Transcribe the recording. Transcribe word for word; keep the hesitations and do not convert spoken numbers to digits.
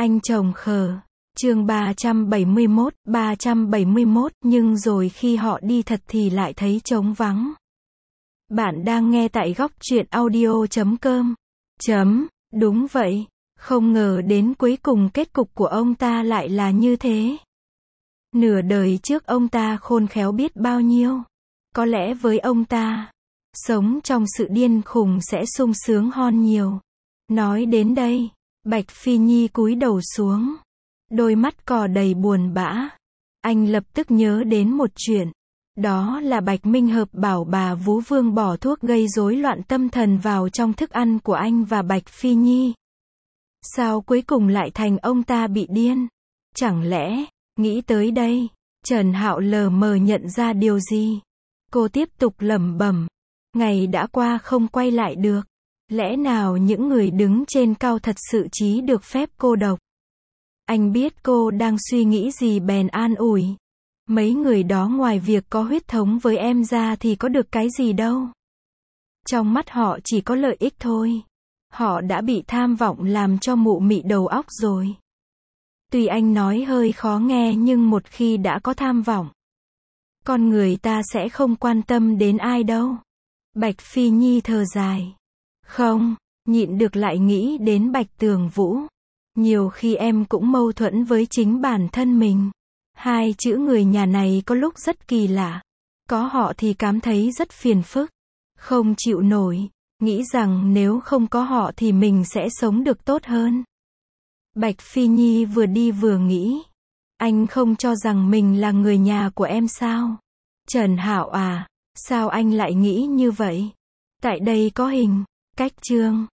Anh chồng khờ. Chương ba trăm bảy mươi mốt, ba trăm bảy mươi mốt, nhưng rồi khi họ đi thật thì lại thấy trống vắng. Bạn đang nghe tại góc truyện audio chấm com. Chấm, đúng vậy, không ngờ đến cuối cùng kết cục của ông ta lại là như thế. Nửa đời trước ông ta khôn khéo biết bao nhiêu. Có lẽ với ông ta, sống trong sự điên khùng sẽ sung sướng hơn nhiều. Nói đến đây, Bạch Phi Nhi cúi đầu xuống. Đôi mắt cò đầy buồn bã. Anh lập tức nhớ đến một chuyện. Đó là Bạch Minh Hợp bảo bà Vú Vương bỏ thuốc gây rối loạn tâm thần vào trong thức ăn của anh và Bạch Phi Nhi. Sao cuối cùng lại thành ông ta bị điên? Chẳng lẽ, nghĩ tới đây, Trần Hạo lờ mờ nhận ra điều gì? Cô tiếp tục lẩm bẩm. Ngày đã qua không quay lại được. Lẽ nào những người đứng trên cao thật sự chỉ được phép cô độc? Anh biết cô đang suy nghĩ gì bèn an ủi. Mấy người đó ngoài việc có huyết thống với em ra thì có được cái gì đâu. Trong mắt họ chỉ có lợi ích thôi. Họ đã bị tham vọng làm cho mụ mị đầu óc rồi. Tuy anh nói hơi khó nghe nhưng một khi đã có tham vọng, con người ta sẽ không quan tâm đến ai đâu. Bạch Phi Nhi thở dài. Không, nhịn được lại nghĩ đến Bạch Tường Vũ. Nhiều khi em cũng mâu thuẫn với chính bản thân mình. Hai chữ người nhà này có lúc rất kỳ lạ. Có họ thì cảm thấy rất phiền phức. Không chịu nổi. Nghĩ rằng nếu không có họ thì mình sẽ sống được tốt hơn. Bạch Phi Nhi vừa đi vừa nghĩ. Anh không cho rằng mình là người nhà của em sao? Trần Hạo à, sao anh lại nghĩ như vậy? Tại đây có hình, cách chương.